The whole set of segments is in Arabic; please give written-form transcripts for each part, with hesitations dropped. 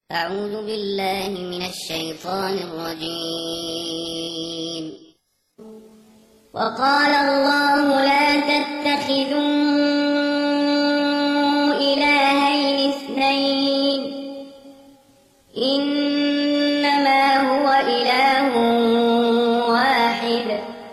أعوذ بالله من الشيطان الرجيم. وقال الله لا تتخذوا إلهين اثنين إنما هو إله واحد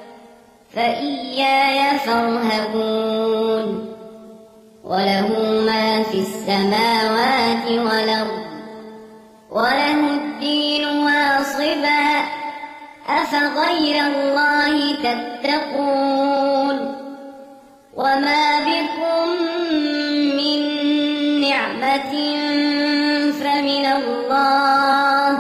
فإياي فارهبون. وله ما في السماوات والأرض وله الدين واصبا أفغير الله تتقون. وما بكم من نعمة فمن الله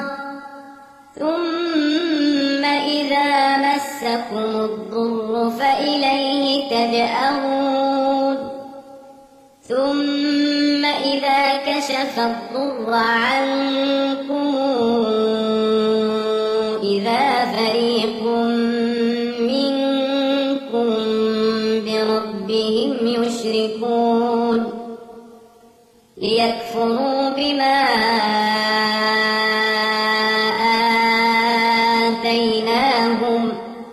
ثم إذا مسكم الضر فإليه تجأرون. ثم إذا كشف الضر عنكم إذا فريق منكم بربهم يشركون ليكفروا بما آتيناهم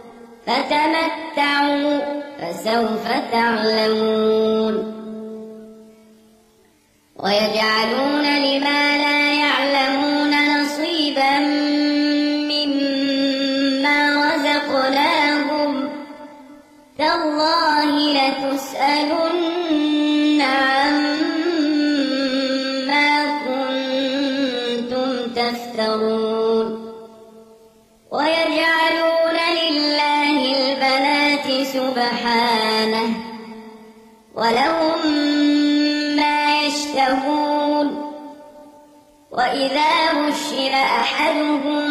فتمتعوا فسوف تعلمون. ويجعلون لما لا يعلمون نصيبا مما رزقناهم تالله لتسألن عما كنتم تفترون. ويجعلون لله البنات سبحانه ولهم يشتهون. وإذا بشر أحدهم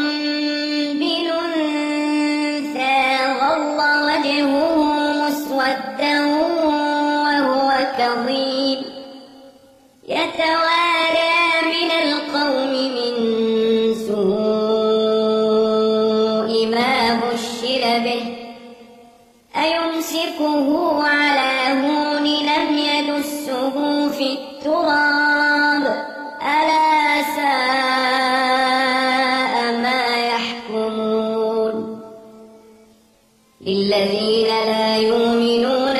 بالأنثى ظل وجهه مسودا وهو كظيم يتوارى من القوم من سوء ما بشر به أيمسكه على هون لم يدسه في التراب ألا ساء ما يحكمون. للذين لا يؤمنون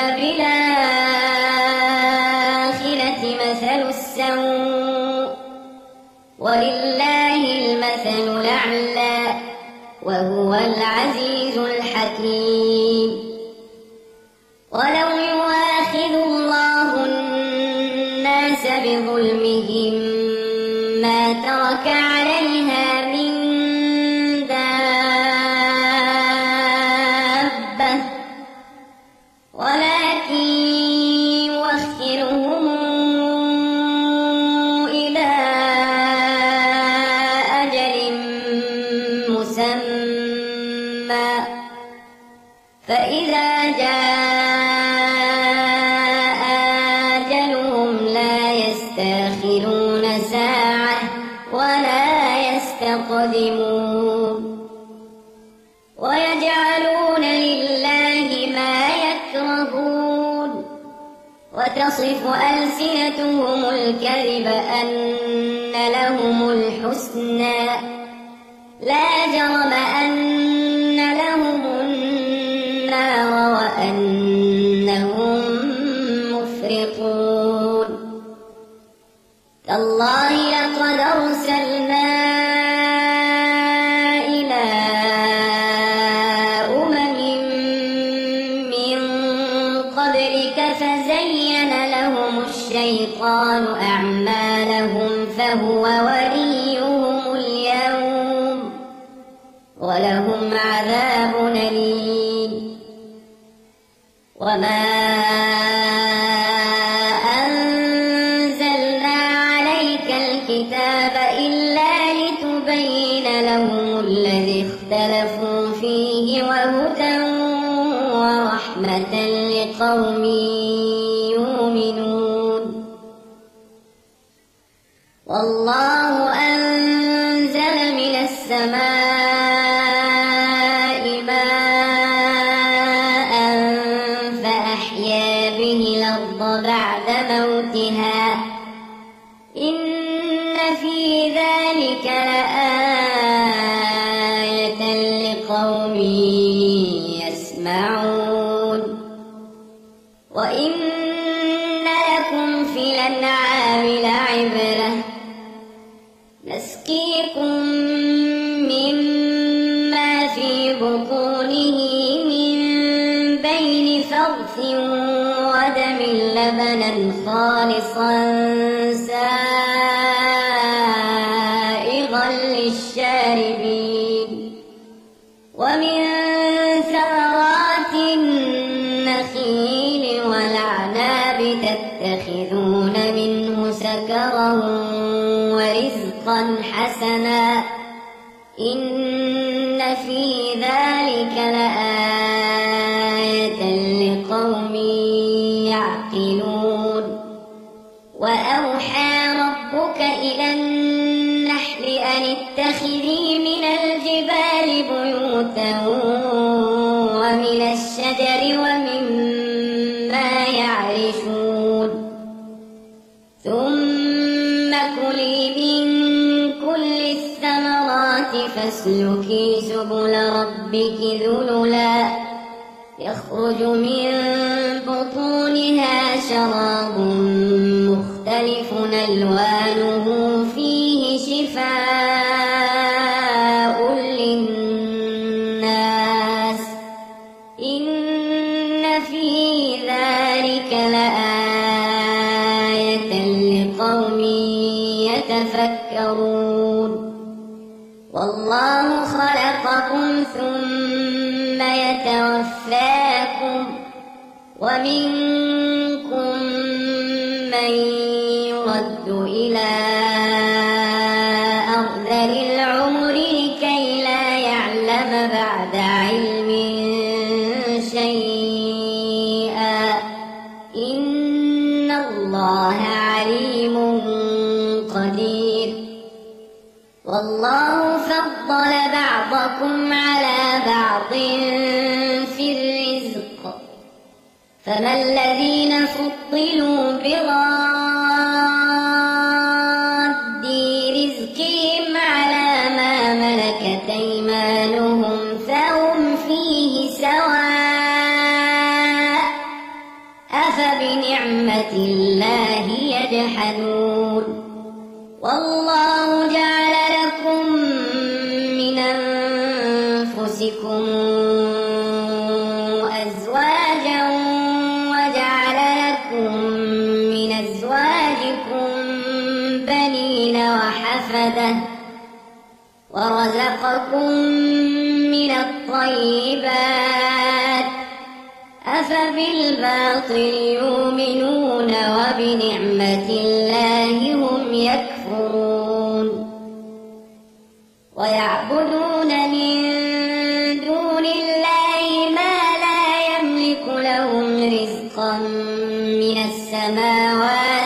بالآخرة مثل السوء ولله المثل الأعلى وهو العزيز الحكيم. ولو يؤاخذ الله الناس بظلمهم ما ترك عليها من دابة ولكن يؤخرهم إلى أجل مسمى فإذا جاء ساعة ولا يستقدمون. ويجعلون لله ما يكرهون وتصف ألسنتهم الكذب أن لهم الحسنى لا جرم أن لهم النار وأنهم مفرطون. تالله لقد أرسلنا إلى أمم من قبلك فزين لهم الشيطان أعمالهم فهو وليهم اليوم ولهم عذاب أليم. وما الكتاب إلا لتبين لهم الذي اختلفوا فيه وهدى ورحمة لقوم يؤمنون. والله أنزل من السماء ماء فأحيا به الأرض بعد موتها إن في في ذلك لآية لقوم يسمعون وإن لكم في الأنعام لعبرة نسقيكم مما في بطونه من بين فرث ودم لبنا خالصا سائغا للشاربين ومن ثمرات النخيل والأعناب تتخذون منه سكرا ورزقا حسنا إن في ذلك لآية لقوم يعقلون وأوحى ربك إلى النحل أن اتخذي من الجبال بيوتا ومن الشجر ومما يعرشون ثم كلي من كل الثمرات فاسلكي سبل ربك ذللا يخرج من بطونها شراب مختلف ألوانه فيه شفاء للناس إن في ذلك لآية لقوم يتفكرون والله خلقكم ثم يتوفاكم ومنكم من يرد إلى أرذل العمر لكي لا يعلم بعد علم شيئا إن الله عليم قدير والله فضل بعضكم على بعض في الرزق فما الذين فضلوا براد رزقهم على ما ملكت أيمانهم فهم فيه سواء أفبنعمة الله يجحدون والله جعل لكم من أنفسكم أزواجا وجعل لكم من أزواجكم بنين وحفدة ورزقكم من الطيبات أفبالباطل يؤمنون وبنعمة الله هم يكفرون ويعبدون من دون الله ما لا يملك لهم رزقا من السماوات